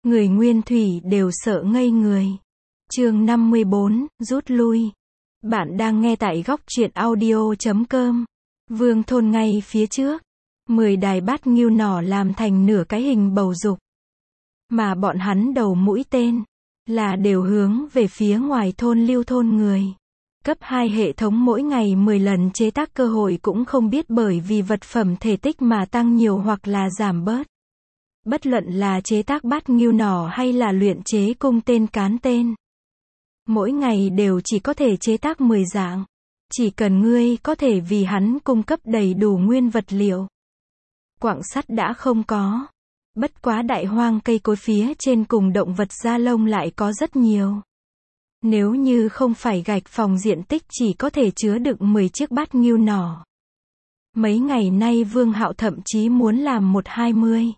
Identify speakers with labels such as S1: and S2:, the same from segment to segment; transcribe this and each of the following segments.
S1: Người Nguyên Thủy đều sợ ngây người. Chương 54, rút lui. Bạn đang nghe tại góc truyện audio.com. Vương thôn ngay phía trước. 10 đài bát ngưu nỏ làm thành nửa cái hình bầu dục. Mà bọn hắn đầu mũi tên là đều hướng về phía ngoài thôn Lưu thôn người. Cấp 2 hệ thống mỗi ngày 10 lần chế tác cơ hội cũng không biết bởi vì vật phẩm thể tích mà tăng nhiều hoặc là giảm bớt. Bất luận là chế tác bát ngưu nỏ hay là luyện chế cung tên cán tên. Mỗi ngày đều chỉ có thể chế tác 10 dạng. Chỉ cần ngươi có thể vì hắn cung cấp đầy đủ nguyên vật liệu. Quặng sắt đã không có. Bất quá đại hoang cây cối phía trên cùng động vật da lông lại có rất nhiều. Nếu như không phải gạch phòng diện tích chỉ có thể chứa đựng 10 chiếc bát ngưu nỏ. Mấy ngày nay Vương Hạo thậm chí muốn làm 20,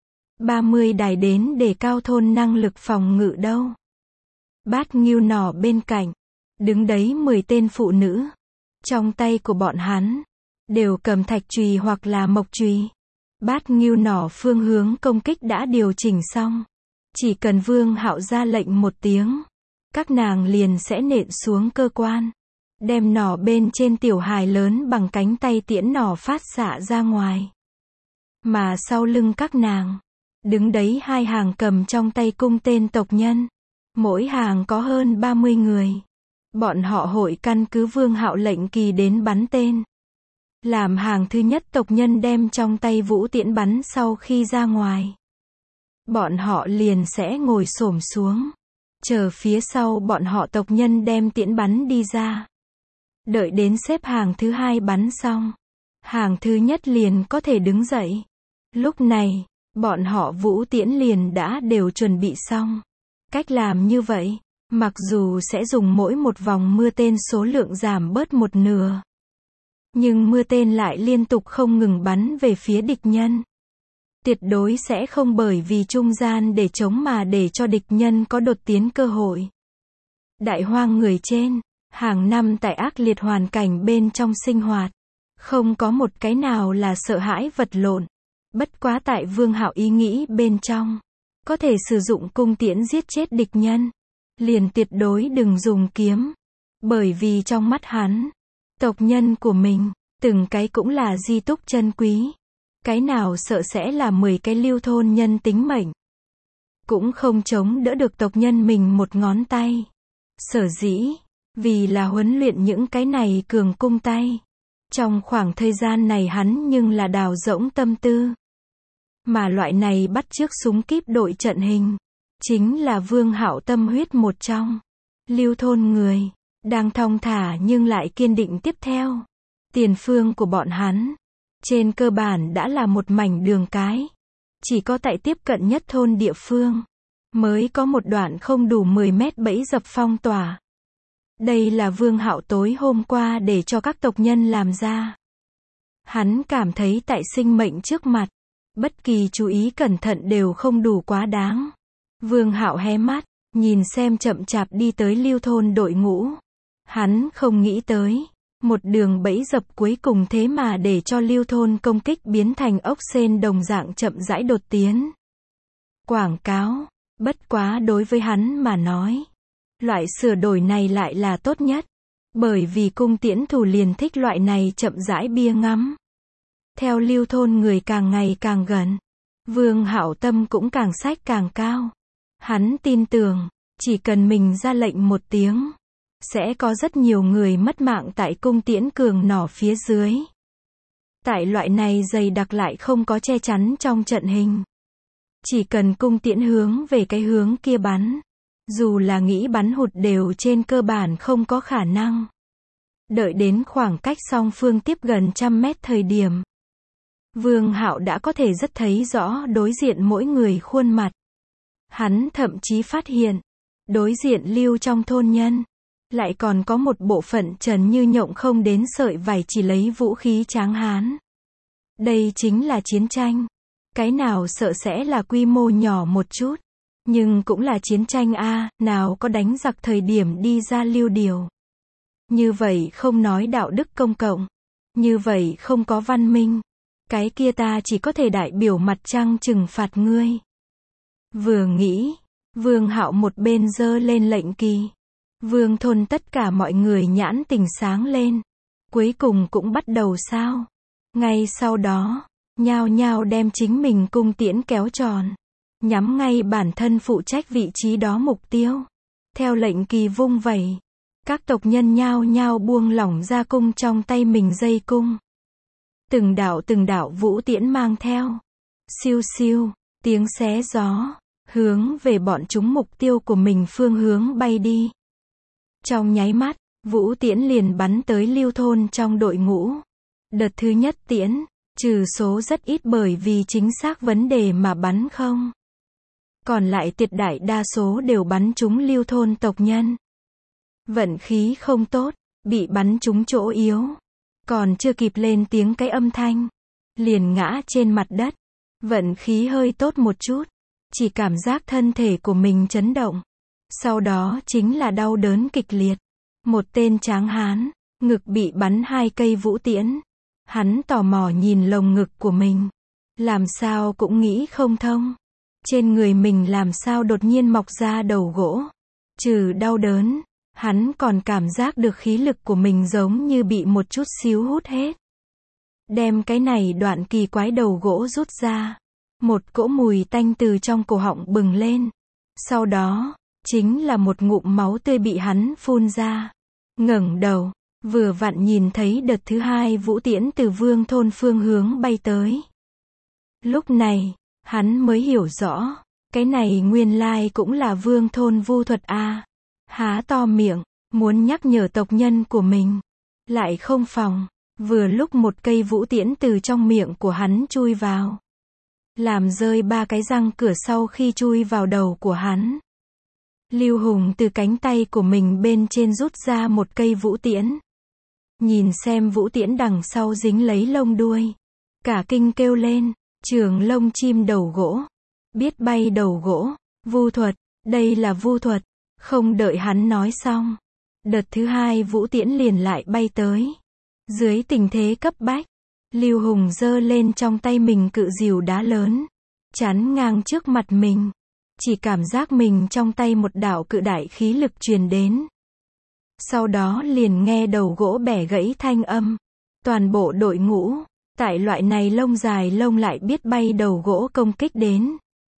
S1: 30 đài đến để cao thôn năng lực phòng ngự đâu. Bát ngưu nỏ bên cạnh, đứng đấy 10 tên phụ nữ. Trong tay của bọn hắn, đều cầm thạch chùy hoặc là mộc chùy. Bát ngưu nỏ phương hướng công kích đã điều chỉnh xong. Chỉ cần Vương Hạo ra lệnh một tiếng, các nàng liền sẽ nện xuống cơ quan. Đem nỏ bên trên tiểu hài lớn bằng cánh tay tiễn nỏ phát xạ ra ngoài. Mà sau lưng các nàng, đứng đấy 2 hàng cầm trong tay cung tên tộc nhân. Mỗi hàng có hơn 30 người. Bọn họ hội căn cứ Vương Hạo lệnh kỳ đến bắn tên. Làm hàng thứ nhất tộc nhân đem trong tay vũ tiễn bắn sau khi ra ngoài. Bọn họ liền sẽ ngồi xổm xuống. Chờ phía sau bọn họ tộc nhân đem tiễn bắn đi ra. Đợi đến xếp hàng thứ 2 bắn xong. Hàng thứ nhất liền có thể đứng dậy. Lúc này, bọn họ vũ tiễn liền đã đều chuẩn bị xong. Cách làm như vậy, mặc dù sẽ dùng mỗi một vòng mưa tên số lượng giảm bớt một nửa. Nhưng mưa tên lại liên tục không ngừng bắn về phía địch nhân. Tuyệt đối sẽ không bởi vì trung gian để chống mà để cho địch nhân có đột tiến cơ hội. Đại hoang người trên, hàng năm tại ác liệt hoàn cảnh bên trong sinh hoạt. Không có một cái nào là sợ hãi vật lộn. Bất quá tại Vương Hạo ý nghĩ bên trong. Có thể sử dụng cung tiễn giết chết địch nhân. Liền tuyệt đối đừng dùng kiếm. Bởi vì trong mắt hắn, tộc nhân của mình, từng cái cũng là di túc chân quý. Cái nào sợ sẽ là 10 cái Lưu thôn nhân tính mệnh. Cũng không chống đỡ được tộc nhân mình một ngón tay. Sở dĩ, vì là huấn luyện những cái này cường cung tay. Trong khoảng thời gian này hắn nhưng là đào rỗng tâm tư. Mà loại này bắt chước súng kíp đội trận hình, chính là Vương Hạo tâm huyết một trong. Lưu thôn người, đang thong thả nhưng lại kiên định tiếp theo. Tiền phương của bọn hắn, trên cơ bản đã là một mảnh đường cái. Chỉ có tại tiếp cận nhất thôn địa phương, mới có một đoạn không đủ 10 mét bẫy dập phong tỏa. Đây là Vương Hạo tối hôm qua để cho các tộc nhân làm ra. Hắn cảm thấy tại sinh mệnh trước mặt, bất kỳ chú ý cẩn thận đều không đủ quá đáng. Vương Hạo hé mắt, nhìn xem chậm chạp đi tới Lưu thôn đội ngũ. Hắn không nghĩ tới, một đường bẫy dập cuối cùng thế mà để cho Lưu thôn công kích biến thành ốc sên đồng dạng chậm rãi đột tiến. Quảng cáo, bất quá đối với hắn mà nói, loại sửa đổi này lại là tốt nhất. Bởi vì cung tiễn thủ liền thích loại này chậm rãi bia ngắm. Theo Lưu thôn người càng ngày càng gần, Vương Hạo tâm cũng càng sách càng cao. Hắn tin tưởng, chỉ cần mình ra lệnh một tiếng, sẽ có rất nhiều người mất mạng tại cung tiễn cường nỏ phía dưới. Tại loại này dày đặc lại không có che chắn trong trận hình. Chỉ cần cung tiễn hướng về cái hướng kia bắn, dù là nghĩ bắn hụt đều trên cơ bản không có khả năng. Đợi đến khoảng cách song phương tiếp gần 100 mét thời điểm, Vương Hạo đã có thể rất thấy rõ đối diện mỗi người khuôn mặt. Hắn thậm chí phát hiện, đối diện Lưu trong thôn nhân, lại còn có một bộ phận trần như nhộng không đến sợi vải chỉ lấy vũ khí tráng hán. Đây chính là chiến tranh. Cái nào sợ sẽ là quy mô nhỏ một chút. Nhưng cũng là chiến tranh a, nào có đánh giặc thời điểm đi ra lưu điều. Như vậy không nói đạo đức công cộng. Như vậy không có văn minh. Cái kia ta chỉ có thể đại biểu mặt trăng trừng phạt ngươi. Vừa nghĩ, Vương Hạo một bên giơ lên lệnh kỳ. Vương thôn tất cả mọi người nhãn tình sáng lên. Cuối cùng cũng bắt đầu sao? Ngay sau đó, nhao nhao đem chính mình cung tiễn kéo tròn, nhắm ngay bản thân phụ trách vị trí đó mục tiêu. Theo lệnh kỳ vung vẩy, các tộc nhân nhao nhao buông lỏng ra cung trong tay mình dây cung. Từng đạo vũ tiễn mang theo. Siêu siêu, tiếng xé gió, hướng về bọn chúng mục tiêu của mình phương hướng bay đi. Trong nháy mắt, vũ tiễn liền bắn tới Lưu thôn trong đội ngũ. Đợt thứ nhất tiễn, trừ số rất ít bởi vì chính xác vấn đề mà bắn không. Còn lại tuyệt đại đa số đều bắn trúng Lưu thôn tộc nhân. Vận khí không tốt, bị bắn trúng chỗ yếu. Còn chưa kịp lên tiếng cái âm thanh, liền ngã trên mặt đất. Vận khí hơi tốt một chút, chỉ cảm giác thân thể của mình chấn động. Sau đó chính là đau đớn kịch liệt. Một tên tráng hán, ngực bị bắn 2 cây vũ tiễn. Hắn tò mò nhìn lồng ngực của mình. Làm sao cũng nghĩ không thông. Trên người mình làm sao đột nhiên mọc ra đầu gỗ. Trừ đau đớn, hắn còn cảm giác được khí lực của mình giống như bị một chút xíu hút hết. Đem cái này đoạn kỳ quái đầu gỗ rút ra. Một cỗ mùi tanh từ trong cổ họng bừng lên. Sau đó, chính là một ngụm máu tươi bị hắn phun ra. Ngẩng đầu, vừa vặn nhìn thấy đợt thứ 2 vũ tiễn từ Vương thôn phương hướng bay tới. Lúc này, hắn mới hiểu rõ, cái này nguyên lai cũng là Vương thôn vu thuật a. Há to miệng, muốn nhắc nhở tộc nhân của mình. Lại không phòng, vừa lúc một cây vũ tiễn từ trong miệng của hắn chui vào. Làm rơi 3 cái răng cửa sau khi chui vào đầu của hắn. Lưu Hùng từ cánh tay của mình bên trên rút ra một cây vũ tiễn. Nhìn xem vũ tiễn đằng sau dính lấy lông đuôi. Cả kinh kêu lên, trường lông chim đầu gỗ. Biết bay đầu gỗ, vu thuật, đây là vu thuật. Không đợi hắn nói xong. Đợt thứ 2 vũ tiễn liền lại bay tới. Dưới tình thế cấp bách, Lưu Hùng giơ lên trong tay mình cự rìu đá lớn. Chắn ngang trước mặt mình. Chỉ cảm giác mình trong tay một đạo cự đại khí lực truyền đến. Sau đó liền nghe đầu gỗ bẻ gãy thanh âm. Toàn bộ đội ngũ, tại loại này lông dài lông lại biết bay đầu gỗ công kích đến.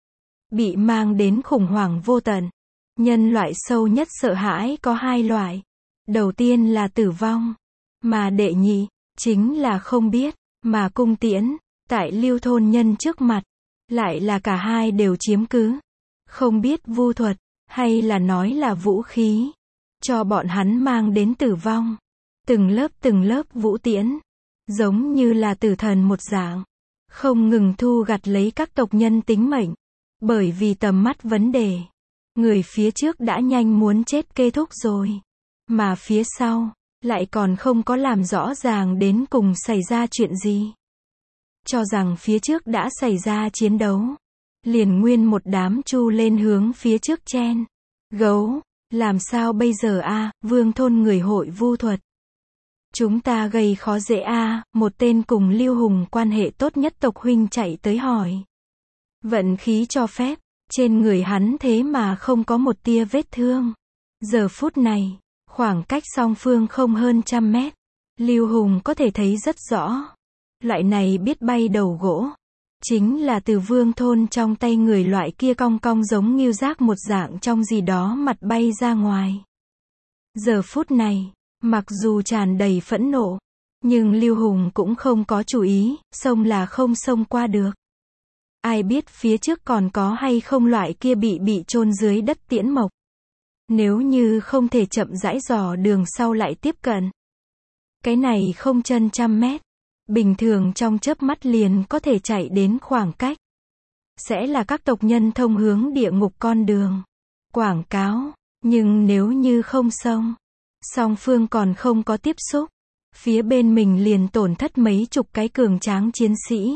S1: Bị mang đến khủng hoảng vô tận. Nhân loại sâu nhất sợ hãi có 2 loại. Đầu tiên là tử vong. Mà đệ nhị, chính là không biết. Mà cung tiễn, tại Lưu thôn nhân trước mặt, lại là cả hai đều chiếm cứ. Không biết vu thuật, hay là nói là vũ khí. Cho bọn hắn mang đến tử vong. Từng lớp vũ tiễn. Giống như là tử thần một dạng. Không ngừng thu gặt lấy các tộc nhân tính mệnh. Bởi vì tầm mắt vấn đề. Người phía trước đã nhanh muốn chết kết thúc rồi. Mà phía sau, lại còn không có làm rõ ràng đến cùng xảy ra chuyện gì. Cho rằng phía trước đã xảy ra chiến đấu. Liền nguyên một đám chu lên hướng phía trước chen. Gấu, làm sao bây giờ a? Vương thôn người hội vu thuật. Chúng ta gây khó dễ a. Một tên cùng Lưu Hùng quan hệ tốt nhất tộc huynh chạy tới hỏi. Vận khí cho phép, trên người hắn thế mà không có một tia vết thương. Giờ phút này, khoảng cách song phương không hơn 100 mét. Lưu Hùng có thể thấy rất rõ. Loại này biết bay đầu gỗ. Chính là từ Vương thôn trong tay người loại kia cong cong giống ngưu giác một dạng trong gì đó mặt bay ra ngoài. Giờ phút này, mặc dù tràn đầy phẫn nộ, nhưng Lưu Hùng cũng không có chủ ý, xông là không xông qua được. Ai biết phía trước còn có hay không loại kia bị chôn dưới đất tiễn mộc. Nếu như không thể chậm rãi dò đường sau lại tiếp cận. Cái này không chân 100 mét. Bình thường trong chớp mắt liền có thể chạy đến khoảng cách. Sẽ là các tộc nhân thông hướng địa ngục con đường. Quảng cáo. Nhưng nếu như không xông, song phương còn không có tiếp xúc. Phía bên mình liền tổn thất mấy chục cái cường tráng chiến sĩ.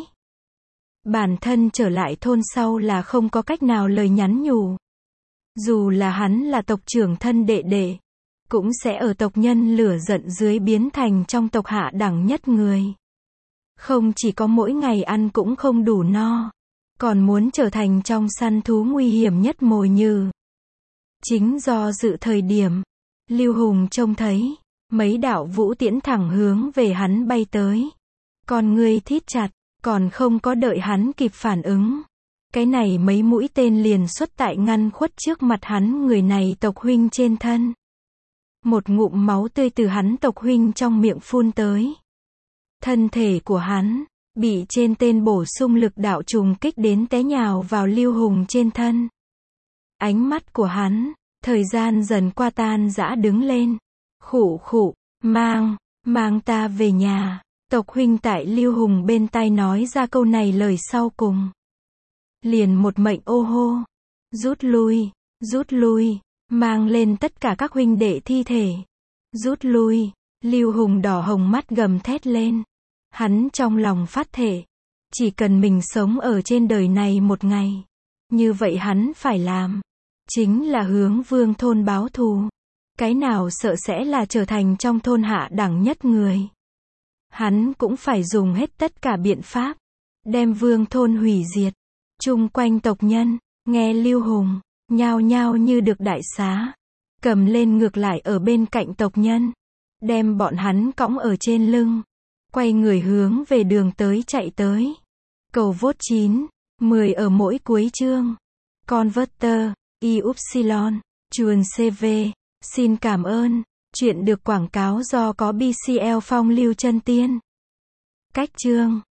S1: Bản thân trở lại thôn sau là không có cách nào lời nhắn nhủ. Dù là hắn là tộc trưởng thân đệ đệ, cũng sẽ ở tộc nhân lửa giận dưới biến thành trong tộc hạ đẳng nhất người. Không chỉ có mỗi ngày ăn cũng không đủ no. còn muốn trở thành trong săn thú nguy hiểm nhất mồi nhử. Chính do dự thời điểm, Lưu Hùng trông thấy, mấy đạo vũ tiễn thẳng hướng về hắn bay tới. Con ngươi thít chặt, còn không có đợi hắn kịp phản ứng. Cái này mấy mũi tên liền xuất tại ngăn khuất trước mặt hắn người này tộc huynh trên thân. Một ngụm máu tươi từ hắn tộc huynh trong miệng phun tới. Thân thể của hắn, bị trên tên bổ sung lực đạo trùng kích đến té nhào vào Lưu Hùng trên thân. Ánh mắt của hắn, thời gian dần qua tan rã đứng lên. Khụ khụ, mang ta về nhà. Tộc huynh tại Lưu Hùng bên tai nói ra câu này lời sau cùng. Liền một mệnh ô hô. Rút lui, mang lên tất cả các huynh đệ thi thể. Rút lui, Lưu Hùng đỏ hồng mắt gầm thét lên. Hắn trong lòng phát thệ. Chỉ cần mình sống ở trên đời này một ngày. Như vậy hắn phải làm. Chính là hướng Vương thôn báo thù. Cái nào sợ sẽ là trở thành trong thôn hạ đẳng nhất người. Hắn cũng phải dùng hết tất cả biện pháp. Đem Vương thôn hủy diệt. Chung quanh tộc nhân, nghe Lưu Hùng, nhao nhao như được đại xá. Cầm lên ngược lại ở bên cạnh tộc nhân. Đem bọn hắn cõng ở trên lưng. Quay người hướng về đường tới chạy tới. Cầu vote 9, 10 ở mỗi cuối chương. Converter, Y-Upsilon, chuồn CV, xin cảm ơn. Chuyện được quảng cáo do có BCL Phong Lưu Chân Tiên. Cách chương